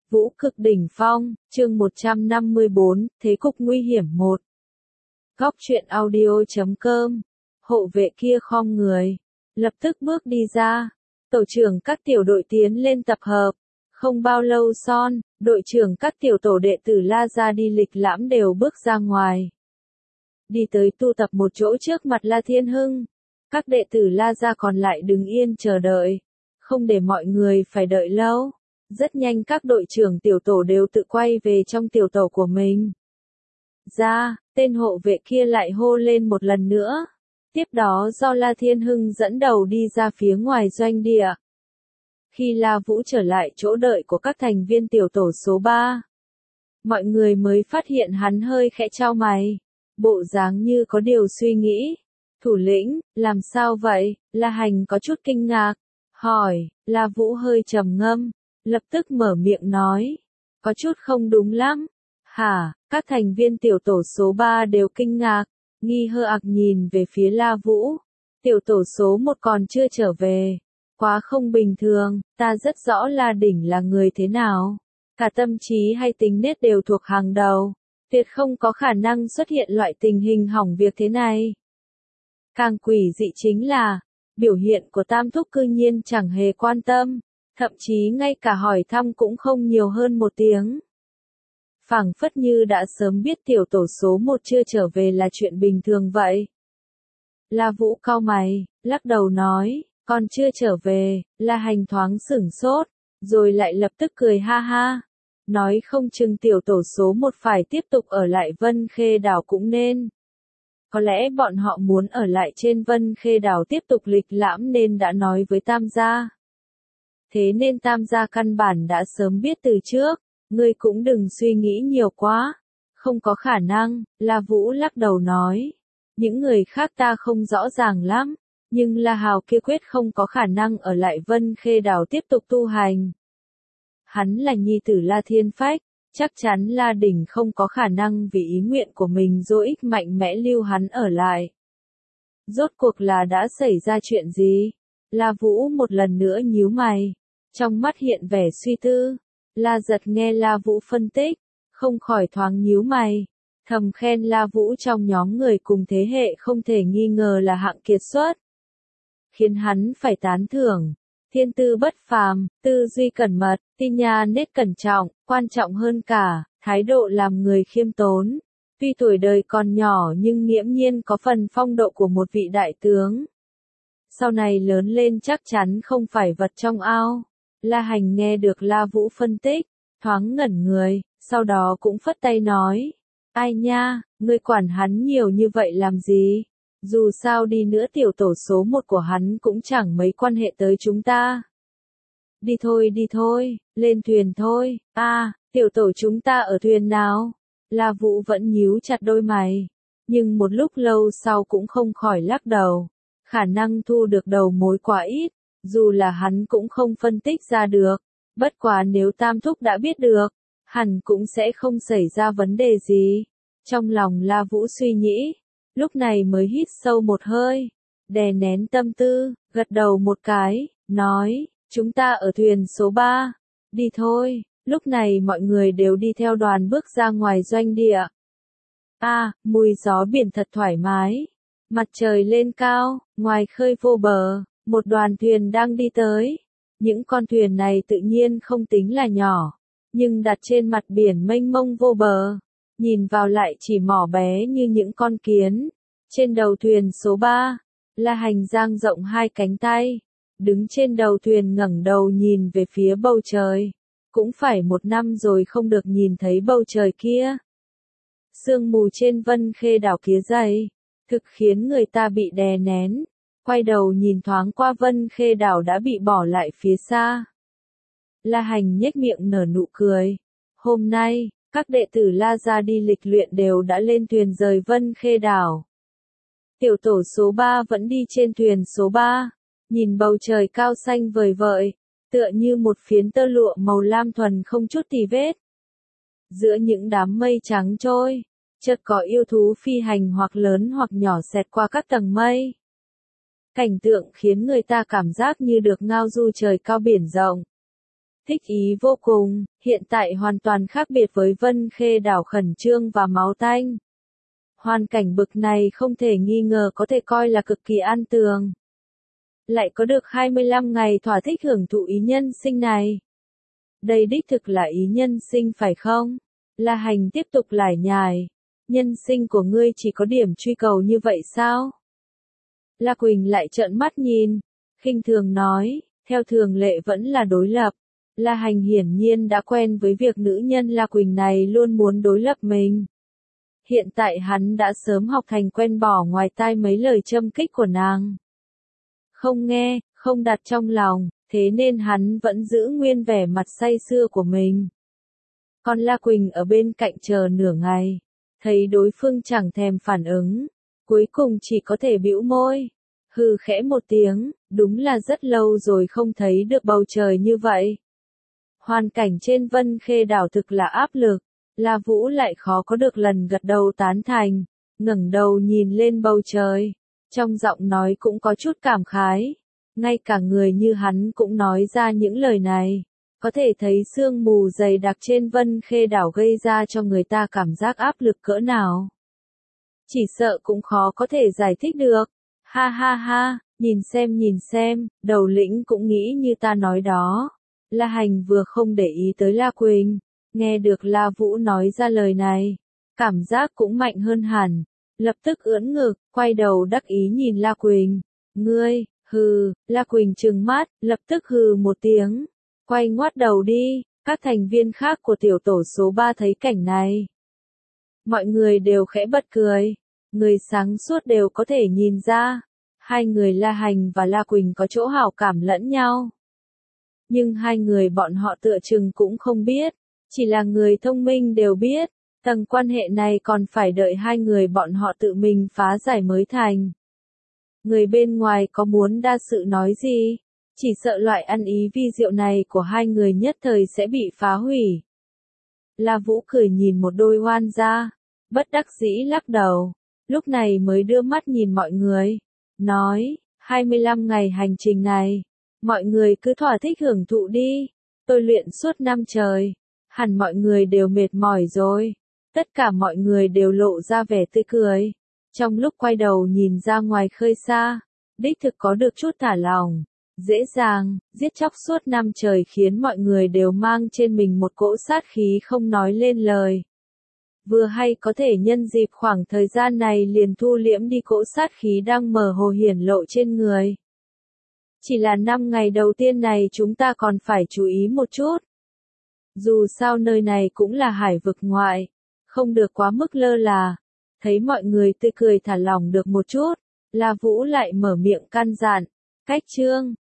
Vũ cực đỉnh phong, chương 154, thế cục nguy hiểm 1. Góc truyện audio.com. Hộ vệ kia khom người, lập tức bước đi ra. Tổ trưởng các tiểu đội tiến lên tập hợp. Không bao lâu son, đội trưởng các tiểu tổ đệ tử La Gia đi lịch lãm đều bước ra ngoài. Đi tới tu tập một chỗ trước mặt La Thiên Hưng. Các đệ tử La Gia còn lại đứng yên chờ đợi. Không để mọi người phải đợi lâu. Rất nhanh các đội trưởng tiểu tổ đều tự quay về trong tiểu tổ của mình. Ra, tên hộ vệ kia lại hô lên một lần nữa. Tiếp đó do La Thiên Hưng dẫn đầu đi ra phía ngoài doanh địa. Khi La Vũ trở lại chỗ đợi của các thành viên tiểu tổ số 3, mọi người mới phát hiện hắn hơi khẽ chau mày, bộ dáng như có điều suy nghĩ. Thủ lĩnh, làm sao vậy? La Hành có chút kinh ngạc, hỏi. La Vũ hơi trầm ngâm, lập tức mở miệng nói, có chút không đúng lắm. Hả? Các thành viên tiểu tổ số 3 đều kinh ngạc, nghi hơ ạc nhìn về phía La Vũ. Tiểu tổ số 1 còn chưa trở về. Quá không bình thường, ta rất rõ La Đỉnh là người thế nào. Cả tâm trí hay tính nết đều thuộc hàng đầu. Tuyệt không có khả năng xuất hiện loại tình hình hỏng việc thế này. Càng quỷ dị chính là, biểu hiện của Tam Thúc cư nhiên chẳng hề quan tâm. Thậm chí ngay cả hỏi thăm cũng không nhiều hơn một tiếng. Phảng phất như đã sớm biết tiểu tổ số 1 chưa trở về là chuyện bình thường vậy. La Vũ cau mày, lắc đầu nói, còn chưa trở về. La Hành thoáng sửng sốt, rồi lại lập tức cười ha ha. Nói không chừng tiểu tổ số 1 phải tiếp tục ở lại Vân Khê đảo cũng nên. Có lẽ bọn họ muốn ở lại trên Vân Khê đảo tiếp tục lịch lãm nên đã nói với Tam gia. Thế nên Tam gia căn bản đã sớm biết từ trước, ngươi cũng đừng suy nghĩ nhiều quá. Không có khả năng, La Vũ lắc đầu nói. Những người khác ta không rõ ràng lắm, nhưng La Hào kia quyết không có khả năng ở lại Vân Khê đảo tiếp tục tu hành. Hắn là nhi tử La Thiên Phách, chắc chắn La Đỉnh không có khả năng vì ý nguyện của mình dỗ ích mạnh mẽ lưu hắn ở lại. Rốt cuộc là đã xảy ra chuyện gì? La Vũ một lần nữa nhíu mày, trong mắt hiện vẻ suy tư. La Giật nghe La Vũ phân tích, không khỏi thoáng nhíu mày, thầm khen La Vũ trong nhóm người cùng thế hệ không thể nghi ngờ là hạng kiệt xuất. Khiến hắn phải tán thưởng, thiên tư bất phàm, tư duy cẩn mật, tin nha nết cẩn trọng, quan trọng hơn cả, thái độ làm người khiêm tốn. Tuy tuổi đời còn nhỏ nhưng nghiễm nhiên có phần phong độ của một vị đại tướng. Sau này lớn lên chắc chắn không phải vật trong ao. La Hành nghe được La Vũ phân tích, thoáng ngẩn người, sau đó cũng phất tay nói. Ai nha, ngươi quản hắn nhiều như vậy làm gì? Dù sao đi nữa tiểu tổ số 1 của hắn cũng chẳng mấy quan hệ tới chúng ta. Đi thôi, lên thuyền thôi. Tiểu tổ chúng ta ở thuyền nào? La Vũ vẫn nhíu chặt đôi mày, nhưng một lúc lâu sau cũng không khỏi lắc đầu. Khả năng thu được đầu mối quá ít, dù là hắn cũng không phân tích ra được. Bất quá nếu Tam Thúc đã biết được, hẳn cũng sẽ không xảy ra vấn đề gì. Trong lòng La Vũ suy nghĩ, lúc này mới hít sâu một hơi, đè nén tâm tư, gật đầu một cái, nói, chúng ta ở thuyền số 3, đi thôi. Lúc này mọi người đều đi theo đoàn bước ra ngoài doanh địa. Mùi gió biển thật thoải mái. Mặt trời lên cao, ngoài khơi vô bờ, một đoàn thuyền đang đi tới. Những con thuyền này tự nhiên không tính là nhỏ, nhưng đặt trên mặt biển mênh mông vô bờ, nhìn vào lại chỉ mỏ bé như những con kiến. Trên đầu thuyền số 3, La Hành dang rộng hai cánh tay, đứng trên đầu thuyền ngẩng đầu nhìn về phía bầu trời. Cũng phải 1 năm rồi không được nhìn thấy bầu trời kia. Sương mù trên Vân Khê đảo kia dày, thực khiến người ta bị đè nén. Quay đầu nhìn thoáng qua Vân Khê đảo đã bị bỏ lại phía xa. La Hành nhếch miệng nở nụ cười. Hôm nay, các đệ tử La Gia đi lịch luyện đều đã lên thuyền rời Vân Khê đảo. Tiểu tổ số 3 vẫn đi trên thuyền số 3, nhìn bầu trời cao xanh vời vợi, tựa như một phiến tơ lụa màu lam thuần không chút tì vết. Giữa những đám mây trắng trôi, chợt có yêu thú phi hành hoặc lớn hoặc nhỏ xẹt qua các tầng mây. Cảnh tượng khiến người ta cảm giác như được ngao du trời cao biển rộng. Thích ý vô cùng, hiện tại hoàn toàn khác biệt với Vân Khê đảo khẩn trương và máu tanh. Hoàn cảnh bực này không thể nghi ngờ có thể coi là cực kỳ an tường. Lại có được 25 ngày thỏa thích hưởng thụ ý nhân sinh này. Đây đích thực là ý nhân sinh phải không? La Hành tiếp tục lải nhải. Nhân sinh của ngươi chỉ có điểm truy cầu như vậy sao? La Quỳnh lại trợn mắt nhìn, khinh thường nói, theo thường lệ vẫn là đối lập. La Hành hiển nhiên đã quen với việc nữ nhân La Quỳnh này luôn muốn đối lập mình. Hiện tại hắn đã sớm học thành quen bỏ ngoài tai mấy lời châm kích của nàng. Không nghe, không đặt trong lòng, thế nên hắn vẫn giữ nguyên vẻ mặt say sưa của mình. Còn La Quỳnh ở bên cạnh chờ nửa ngày, thấy đối phương chẳng thèm phản ứng, cuối cùng chỉ có thể bĩu môi, hừ khẽ một tiếng, đúng là rất lâu rồi không thấy được bầu trời như vậy. Hoàn cảnh trên Vân Khê đảo thực là áp lực, La Vũ lại khó có được lần gật đầu tán thành, ngẩng đầu nhìn lên bầu trời, trong giọng nói cũng có chút cảm khái, ngay cả người như hắn cũng nói ra những lời này, có thể thấy sương mù dày đặc trên Vân Khê đảo gây ra cho người ta cảm giác áp lực cỡ nào. Chỉ sợ cũng khó có thể giải thích được, ha ha ha, nhìn xem, đầu lĩnh cũng nghĩ như ta nói đó. La Hành vừa không để ý tới La Quỳnh, nghe được La Vũ nói ra lời này, cảm giác cũng mạnh hơn hẳn, lập tức ưỡn ngực, quay đầu đắc ý nhìn La Quỳnh, ngươi, hừ, La Quỳnh trừng mắt, lập tức hừ một tiếng, quay ngoắt đầu đi, các thành viên khác của tiểu tổ số 3 thấy cảnh này. Mọi người đều khẽ bật cười, người sáng suốt đều có thể nhìn ra, hai người La Hành và La Quỳnh có chỗ hảo cảm lẫn nhau. Nhưng hai người bọn họ tựa chừng cũng không biết, chỉ là người thông minh đều biết, tầng quan hệ này còn phải đợi hai người bọn họ tự mình phá giải mới thành. Người bên ngoài có muốn đa sự nói gì, chỉ sợ loại ăn ý vi diệu này của hai người nhất thời sẽ bị phá hủy. La Vũ cười nhìn một đôi oan gia, bất đắc dĩ lắc đầu, lúc này mới đưa mắt nhìn mọi người, nói, 25 ngày hành trình này, mọi người cứ thỏa thích hưởng thụ đi, tôi luyện suốt năm trời, hẳn mọi người đều mệt mỏi rồi, tất cả mọi người đều lộ ra vẻ tươi cười, trong lúc quay đầu nhìn ra ngoài khơi xa, đích thực có được chút thả lỏng, dễ dàng, giết chóc suốt năm trời khiến mọi người đều mang trên mình một cỗ sát khí không nói lên lời. Vừa hay có thể nhân dịp khoảng thời gian này liền thu liễm đi cỗ sát khí đang mờ hồ hiển lộ trên người. Chỉ là 5 ngày đầu tiên này chúng ta còn phải chú ý một chút. Dù sao nơi này cũng là hải vực ngoại, không được quá mức lơ là. Thấy mọi người tươi cười thả lỏng được một chút, La Vũ lại mở miệng căn dặn, cách chương